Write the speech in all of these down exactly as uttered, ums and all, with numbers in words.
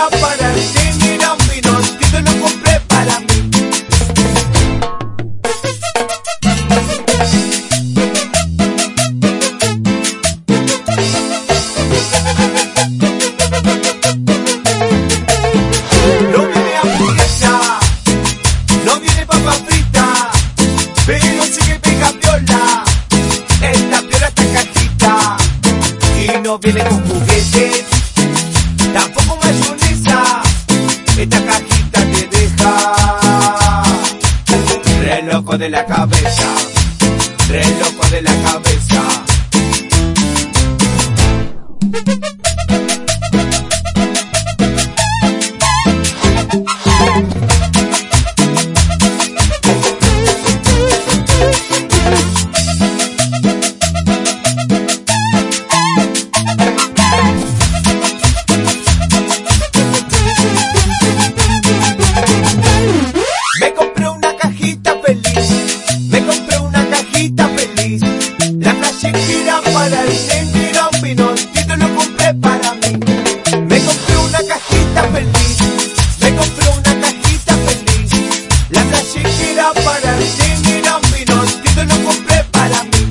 para ti, mira un vinocito lo compré para mí. No viene hamburguesa, no viene papa frita, pero sí que pega viola, esta viola esta cajita. Y no viene con juguetes, tampoco mayonesa, esta cajita te deja re loco de la cabeza, re loco de la cabeza. Me compré una cajita feliz, me compré una cajita feliz. La playera para el mira un vinocito lo compré para mí. Me compré una cajita feliz, me compré una cajita feliz. La playera para el mira un vinocito lo compré para mí.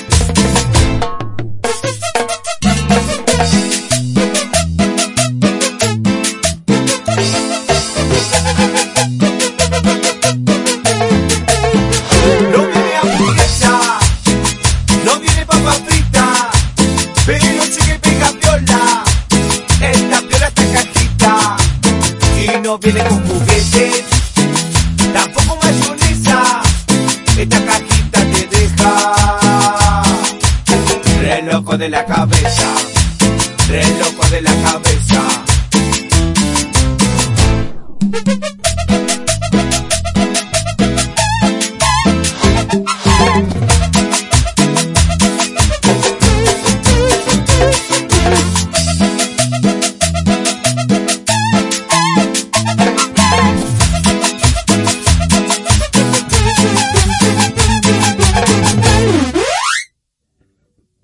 No viene hamburguesa, no viene papa frita, pero sí que pega viola, esta viola esta cajita. Y no viene con juguetes, tampoco mayonesa, esta cajita te deja re loco de la cabeza.